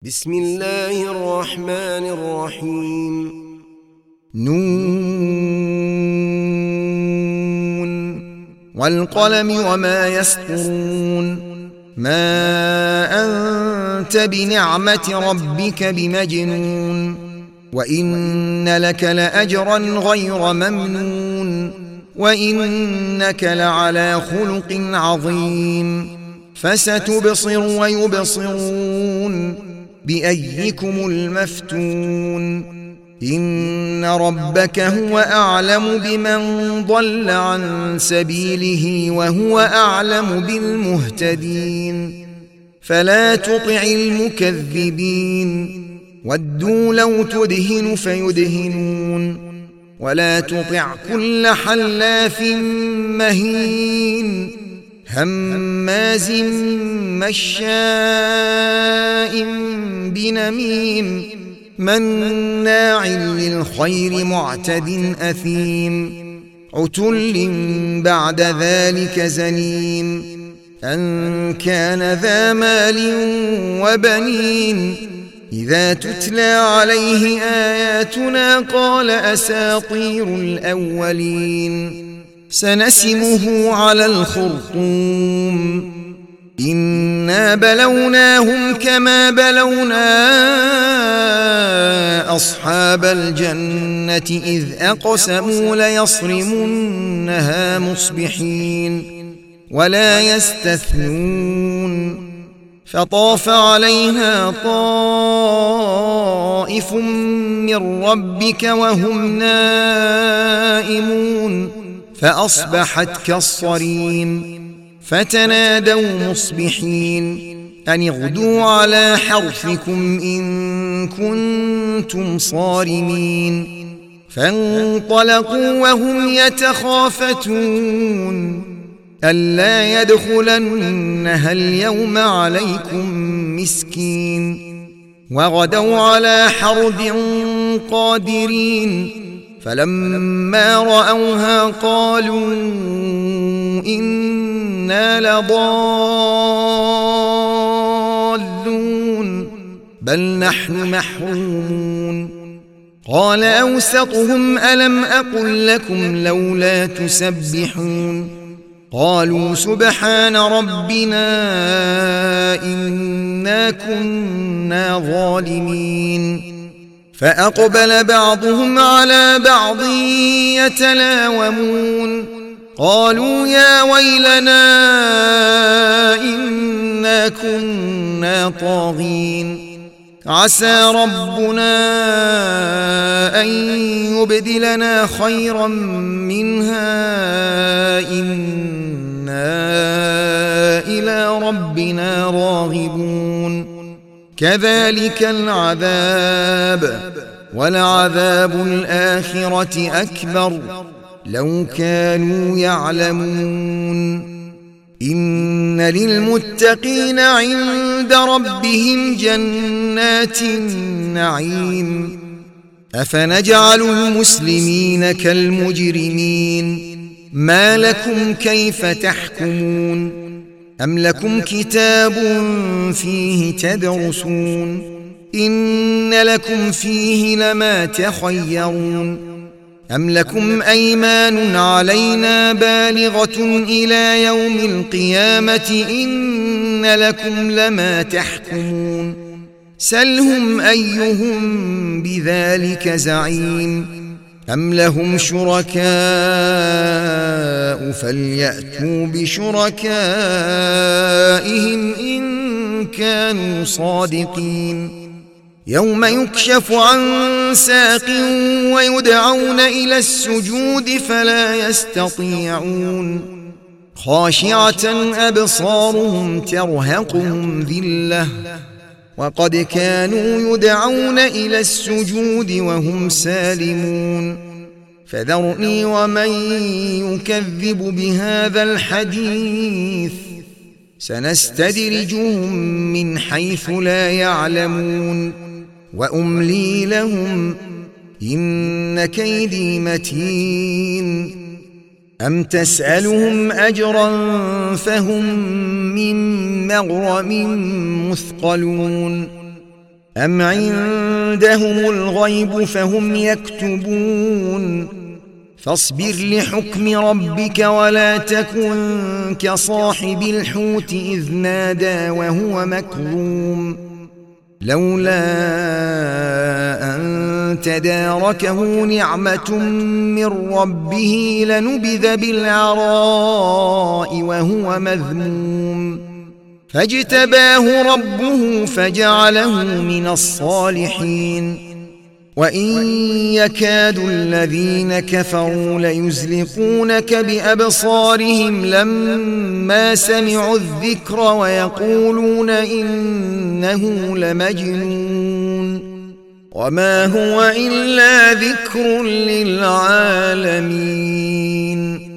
بسم الله الرحمن الرحيم. نون والقلم وما يسطرون ما أنت بنعمة ربك بمجنون وإن لك لأجرا غير ممنون وإنك لعلى خلق عظيم فستبصر ويبصرون بأيكم المفتون إن ربك هو أعلم بمن ضل عن سبيله وهو أعلم بالمهتدين فلا تطع المكذبين ودوا لو تدهن فيدهنون ولا تطع كل حلاف مهين هماز مشاء بنميم مناع للخير معتد أثيم عتل بعد ذلك زنيم أن كان ذا مال وبنين إذا تتلى عليه آياتنا قال أساطير الأولين سنسمه على الخرطوم إنا بلوناهم كما بلونا أصحاب الجنة إذ أقسموا ليصرمنها مصبحين ولا يستثنون فطاف عليها طائف من ربك وهم نائمون فأصبحت كالصريم فتنادوا مصبحين أن اغدوا على حرثكم إن كنتم صارمين فانطلقوا وهم يتخافتون ألا يدخلنها اليوم عليكم مسكين وغدوا على حرد قادرين فلما رأوها قالوا إنا لضالون بل نحن محرومون قال أوسطهم ألم أقل لكم لولا تسبحون قالوا سبحان ربنا إنا كنا ظالمين فأقبل بعضهم على بعض يتلاومون قالوا يا ويلنا إنا كنا طاغين عسى ربنا أن يبدلنا خيرا منها إنا إلى ربنا راغبون كذلك العذاب ولعذاب الآخرة أكبر لو كانوا يعلمون إن للمتقين عند ربهم جنات النعيم أفنجعل المسلمين كالمجرمين ما لكم كيف تحكمون أم لكم كتاب فيه تدرسون إن لكم فيه لما تخيرون أم لكم أيمان علينا بالغة إلى يوم القيامة إن لكم لما تحكمون سلهم أيهم بذلك زعيم أم لهم شركاء فليأتوا بشركائهم إن كانوا صادقين يوم يكشف عن ساق ويدعون إلى السجود فلا يستطيعون خاشعة أبصارهم ترهقهم ذلة وقد كانوا يدعون إلى السجود وهم سالمون فذرني ومن يكذب بهذا الحديث سنستدرجهم من حيث لا يعلمون وأملي لهم إن كيدي متين أم تسألهم أجرا فهم من مغرم مثقلون أم عندهم الغيب فهم يكتبون فاصبر لحكم ربك ولا تكن كصاحب الحوت إذ نادى وهو مكظوم لولا أن تداركه نعمة من ربه لنبذ بالعراء وهو مذموم فاجتباه ربه فجعله من الصالحين وإن يكاد الذين كفروا ليزلقونك بأبصارهم لما سمعوا الذكر ويقولون إنه لمجنون وما هو إلا ذكر للعالمين